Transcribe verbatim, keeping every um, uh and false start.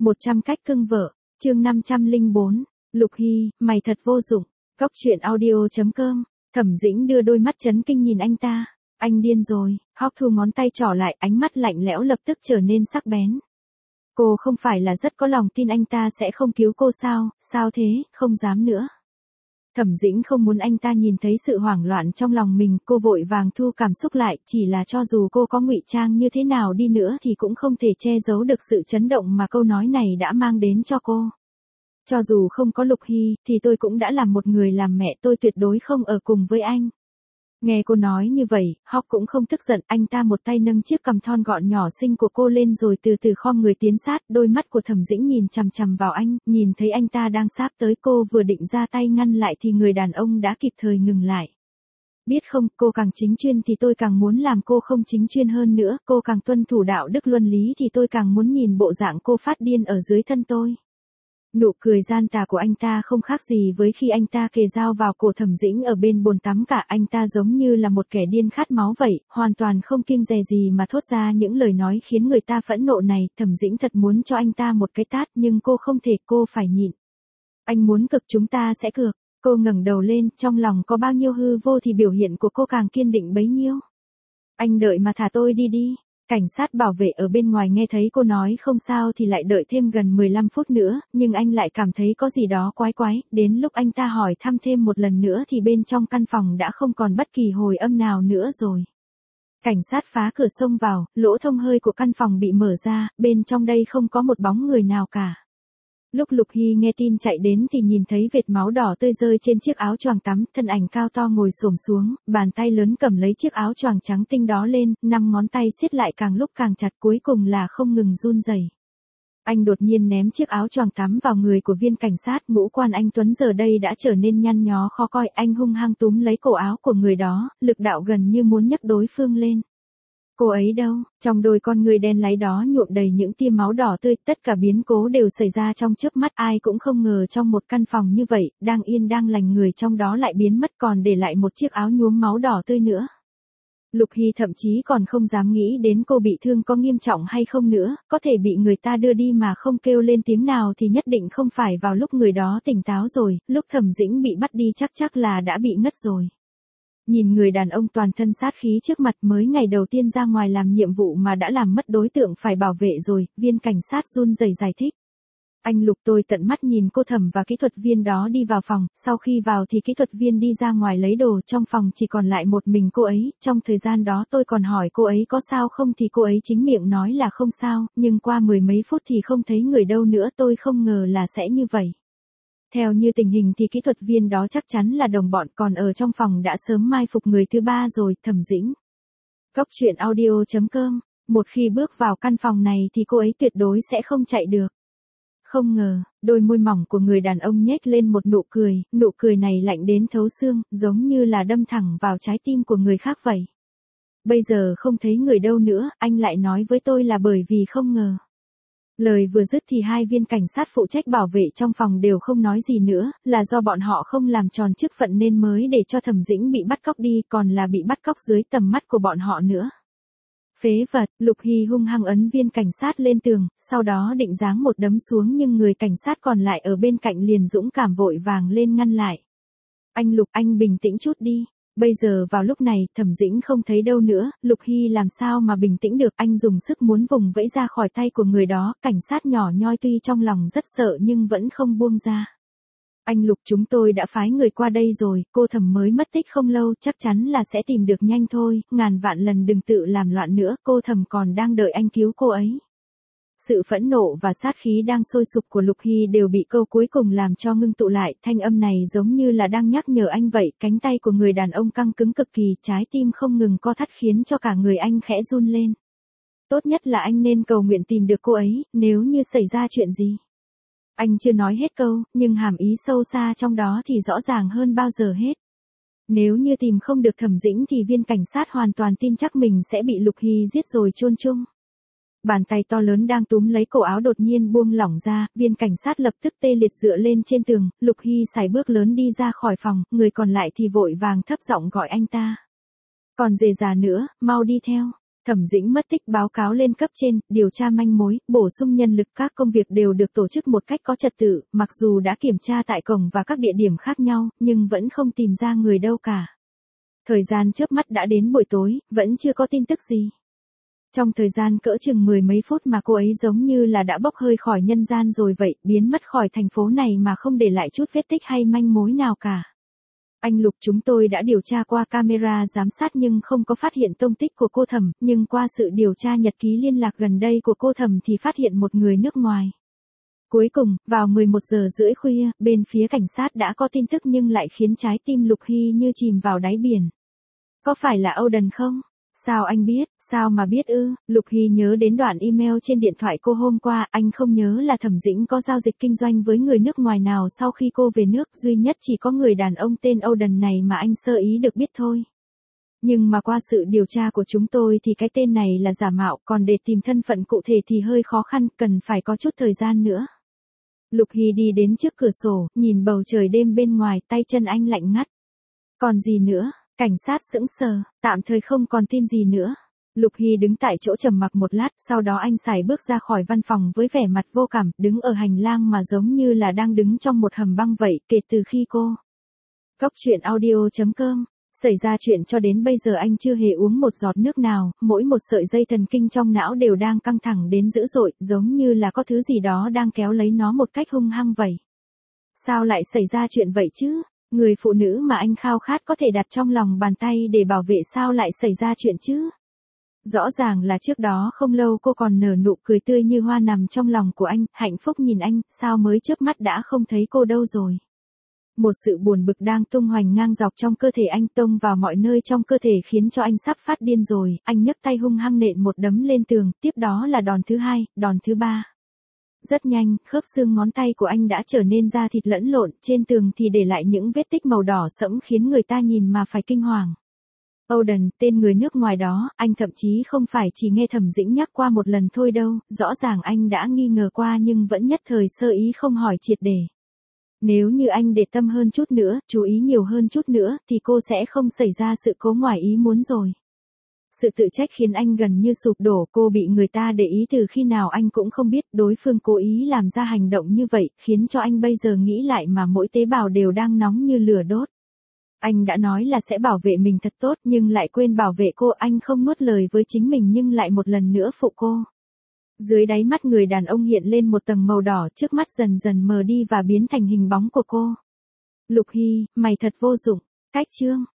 một trăm cách cưng vợ, chương năm trăm lẻ bốn, Lục Hy, mày thật vô dụng. Cóc truyện audio chấm com, Thẩm Dĩnh đưa đôi mắt chấn kinh nhìn anh ta. Anh điên rồi, Hóc thu ngón tay trỏ lại, ánh mắt lạnh lẽo lập tức trở nên sắc bén. Cô không phải là rất có lòng tin anh ta sẽ không cứu cô sao, sao thế, không dám nữa. Thẩm Dĩnh không muốn anh ta nhìn thấy sự hoảng loạn trong lòng mình, cô vội vàng thu cảm xúc lại, chỉ là cho dù cô có ngụy trang như thế nào đi nữa thì cũng không thể che giấu được sự chấn động mà câu nói này đã mang đến cho cô. Cho dù không có Lục Hy, thì tôi cũng đã làm một người làm mẹ, tôi tuyệt đối không ở cùng với anh. Nghe cô nói như vậy, Hóc cũng không tức giận, anh ta một tay nâng chiếc cằm thon gọn nhỏ xinh của cô lên rồi từ từ khom người tiến sát, đôi mắt của Thẩm Dĩnh nhìn chằm chằm vào anh, nhìn thấy anh ta đang sáp tới cô vừa định ra tay ngăn lại thì người đàn ông đã kịp thời ngừng lại. Biết không, cô càng chính chuyên thì tôi càng muốn làm cô không chính chuyên hơn nữa, cô càng tuân thủ đạo đức luân lý thì tôi càng muốn nhìn bộ dạng cô phát điên ở dưới thân tôi. Nụ cười gian tà của anh ta không khác gì với khi anh ta kề dao vào cổ Thẩm Dĩnh ở bên bồn tắm cả, anh ta giống như là một kẻ điên khát máu vậy, hoàn toàn không kiêng dè gì mà thốt ra những lời nói khiến người ta phẫn nộ này. Thẩm Dĩnh thật muốn cho anh ta một cái tát nhưng cô không thể, cô phải nhịn. Anh muốn cược chúng ta sẽ cược. Cô ngẩng đầu lên, trong lòng có bao nhiêu hư vô thì biểu hiện của cô càng kiên định bấy nhiêu. Anh đợi mà thả tôi đi đi. Cảnh sát bảo vệ ở bên ngoài nghe thấy cô nói không sao thì lại đợi thêm gần mười lăm phút nữa, nhưng anh lại cảm thấy có gì đó quái quái, đến lúc anh ta hỏi thăm thêm một lần nữa thì bên trong căn phòng đã không còn bất kỳ hồi âm nào nữa rồi. Cảnh sát phá cửa xông vào, lỗ thông hơi của căn phòng bị mở ra, bên trong đây không có một bóng người nào cả. Lúc Lục Hy nghe tin chạy đến thì nhìn thấy vệt máu đỏ tươi rơi trên chiếc áo choàng tắm, thân ảnh cao to ngồi xổm xuống, bàn tay lớn cầm lấy chiếc áo choàng trắng tinh đó lên, năm ngón tay siết lại càng lúc càng chặt, cuối cùng là không ngừng run rẩy. Anh đột nhiên ném chiếc áo choàng tắm vào người của viên cảnh sát, ngũ quan anh Tuấn giờ đây đã trở nên nhăn nhó khó coi, anh hung hăng túm lấy cổ áo của người đó, lực đạo gần như muốn nhấc đối phương lên. Cô ấy đâu? Trong đôi con người đen láy đó nhuộm đầy những tia máu đỏ tươi, tất cả biến cố đều xảy ra trong chớp mắt, ai cũng không ngờ trong một căn phòng như vậy, đang yên đang lành người trong đó lại biến mất còn để lại một chiếc áo nhuốm máu đỏ tươi nữa. Lục Hy thậm chí còn không dám nghĩ đến cô bị thương có nghiêm trọng hay không nữa, có thể bị người ta đưa đi mà không kêu lên tiếng nào thì nhất định không phải vào lúc người đó tỉnh táo rồi, lúc Thẩm Dĩnh bị bắt đi chắc chắc là đã bị ngất rồi. Nhìn người đàn ông toàn thân sát khí trước mặt, mới ngày đầu tiên ra ngoài làm nhiệm vụ mà đã làm mất đối tượng phải bảo vệ rồi, viên cảnh sát run rẩy giải thích. Anh Lục, tôi tận mắt nhìn cô Thẩm và kỹ thuật viên đó đi vào phòng, sau khi vào thì kỹ thuật viên đi ra ngoài lấy đồ, trong phòng chỉ còn lại một mình cô ấy, trong thời gian đó tôi còn hỏi cô ấy có sao không thì cô ấy chính miệng nói là không sao, nhưng qua mười mấy phút thì không thấy người đâu nữa, tôi không ngờ là sẽ như vậy. Theo như tình hình thì kỹ thuật viên đó chắc chắn là đồng bọn, còn ở trong phòng đã sớm mai phục người thứ ba rồi. Thẩm Dĩnh. Cóc truyện audio chấm com, một khi bước vào căn phòng này thì cô ấy tuyệt đối sẽ không chạy được. Không ngờ, đôi môi mỏng của người đàn ông nhếch lên một nụ cười, nụ cười này lạnh đến thấu xương, giống như là đâm thẳng vào trái tim của người khác vậy. Bây giờ không thấy người đâu nữa, anh lại nói với tôi là bởi vì không ngờ. Lời vừa dứt thì hai viên cảnh sát phụ trách bảo vệ trong phòng đều không nói gì nữa, là do bọn họ không làm tròn chức phận nên mới để cho Thẩm Dĩnh bị bắt cóc đi, còn là bị bắt cóc dưới tầm mắt của bọn họ nữa. Phế vật, Lục Hy hung hăng ấn viên cảnh sát lên tường, sau đó định giáng một đấm xuống nhưng người cảnh sát còn lại ở bên cạnh liền dũng cảm vội vàng lên ngăn lại. Anh Lục, anh bình tĩnh chút đi. Bây giờ vào lúc này, Thẩm Dĩnh không thấy đâu nữa, Lục Hy làm sao mà bình tĩnh được, anh dùng sức muốn vùng vẫy ra khỏi tay của người đó, cảnh sát nhỏ nhoi tuy trong lòng rất sợ nhưng vẫn không buông ra. Anh Lục, chúng tôi đã phái người qua đây rồi, cô Thẩm mới mất tích không lâu, chắc chắn là sẽ tìm được nhanh thôi, ngàn vạn lần đừng tự làm loạn nữa, cô Thẩm còn đang đợi anh cứu cô ấy. Sự phẫn nộ và sát khí đang sôi sục của Lục Hy đều bị câu cuối cùng làm cho ngưng tụ lại, thanh âm này giống như là đang nhắc nhở anh vậy, cánh tay của người đàn ông căng cứng cực kỳ, trái tim không ngừng co thắt khiến cho cả người anh khẽ run lên. Tốt nhất là anh nên cầu nguyện tìm được cô ấy, nếu như xảy ra chuyện gì. Anh chưa nói hết câu, nhưng hàm ý sâu xa trong đó thì rõ ràng hơn bao giờ hết. Nếu như tìm không được Thẩm Dĩnh thì viên cảnh sát hoàn toàn tin chắc mình sẽ bị Lục Hy giết rồi chôn chung. Bàn tay to lớn đang túm lấy cổ áo đột nhiên buông lỏng ra, viên cảnh sát lập tức tê liệt dựa lên trên tường, Lục Hy sải bước lớn đi ra khỏi phòng, người còn lại thì vội vàng thấp giọng gọi anh ta. Còn dề già nữa, mau đi theo. Thẩm Dĩnh mất tích báo cáo lên cấp trên, điều tra manh mối, bổ sung nhân lực, các công việc đều được tổ chức một cách có trật tự, mặc dù đã kiểm tra tại cổng và các địa điểm khác nhau, nhưng vẫn không tìm ra người đâu cả. Thời gian chớp mắt đã đến buổi tối, vẫn chưa có tin tức gì. Trong thời gian cỡ chừng mười mấy phút mà cô ấy giống như là đã bốc hơi khỏi nhân gian rồi vậy, biến mất khỏi thành phố này mà không để lại chút vết tích hay manh mối nào cả. Anh Lục, chúng tôi đã điều tra qua camera giám sát nhưng không có phát hiện tông tích của cô Thẩm, nhưng qua sự điều tra nhật ký liên lạc gần đây của cô Thẩm thì phát hiện một người nước ngoài. Cuối cùng, vào mười một giờ rưỡi khuya, bên phía cảnh sát đã có tin tức nhưng lại khiến trái tim Lục Hy như chìm vào đáy biển. Có phải là Auden không? Sao anh biết, sao mà biết ư? Lục Hy nhớ đến đoạn email trên điện thoại cô hôm qua, anh không nhớ là Thẩm Dĩnh có giao dịch kinh doanh với người nước ngoài nào sau khi cô về nước, duy nhất chỉ có người đàn ông tên Auden này mà anh sơ ý được biết thôi. Nhưng mà qua sự điều tra của chúng tôi thì cái tên này là giả mạo, còn để tìm thân phận cụ thể thì hơi khó khăn, cần phải có chút thời gian nữa. Lục Hy đi đến trước cửa sổ, nhìn bầu trời đêm bên ngoài, tay chân anh lạnh ngắt. Còn gì nữa? Cảnh sát sững sờ, tạm thời không còn tin gì nữa. Lục Hy đứng tại chỗ trầm mặc một lát, sau đó anh sải bước ra khỏi văn phòng với vẻ mặt vô cảm, đứng ở hành lang mà giống như là đang đứng trong một hầm băng vậy, kể từ khi cô. Cốc truyện audio chấm com Xảy ra chuyện cho đến bây giờ anh chưa hề uống một giọt nước nào, mỗi một sợi dây thần kinh trong não đều đang căng thẳng đến dữ dội, giống như là có thứ gì đó đang kéo lấy nó một cách hung hăng vậy. Sao lại xảy ra chuyện vậy chứ? Người phụ nữ mà anh khao khát có thể đặt trong lòng bàn tay để bảo vệ sao lại xảy ra chuyện chứ? Rõ ràng là trước đó không lâu cô còn nở nụ cười tươi như hoa nằm trong lòng của anh, hạnh phúc nhìn anh, sao mới chớp mắt đã không thấy cô đâu rồi? Một sự buồn bực đang tung hoành ngang dọc trong cơ thể anh, tông vào mọi nơi trong cơ thể khiến cho anh sắp phát điên rồi, anh nhấc tay hung hăng nện một đấm lên tường, tiếp đó là đòn thứ hai, đòn thứ ba. Rất nhanh, khớp xương ngón tay của anh đã trở nên da thịt lẫn lộn, trên tường thì để lại những vết tích màu đỏ sẫm khiến người ta nhìn mà phải kinh hoàng. Auden, tên người nước ngoài đó, anh thậm chí không phải chỉ nghe Thẩm Dĩnh nhắc qua một lần thôi đâu, rõ ràng anh đã nghi ngờ qua nhưng vẫn nhất thời sơ ý không hỏi triệt để. Nếu như anh để tâm hơn chút nữa, chú ý nhiều hơn chút nữa, thì cô sẽ không xảy ra sự cố ngoài ý muốn rồi. Sự tự trách khiến anh gần như sụp đổ, cô bị người ta để ý từ khi nào anh cũng không biết, đối phương cố ý làm ra hành động như vậy, khiến cho anh bây giờ nghĩ lại mà mỗi tế bào đều đang nóng như lửa đốt. Anh đã nói là sẽ bảo vệ mình thật tốt nhưng lại quên bảo vệ cô, anh không nuốt lời với chính mình nhưng lại một lần nữa phụ cô. Dưới đáy mắt người đàn ông hiện lên một tầng màu đỏ, trước mắt dần dần mờ đi và biến thành hình bóng của cô. Lục Hy, mày thật vô dụng. Cách chương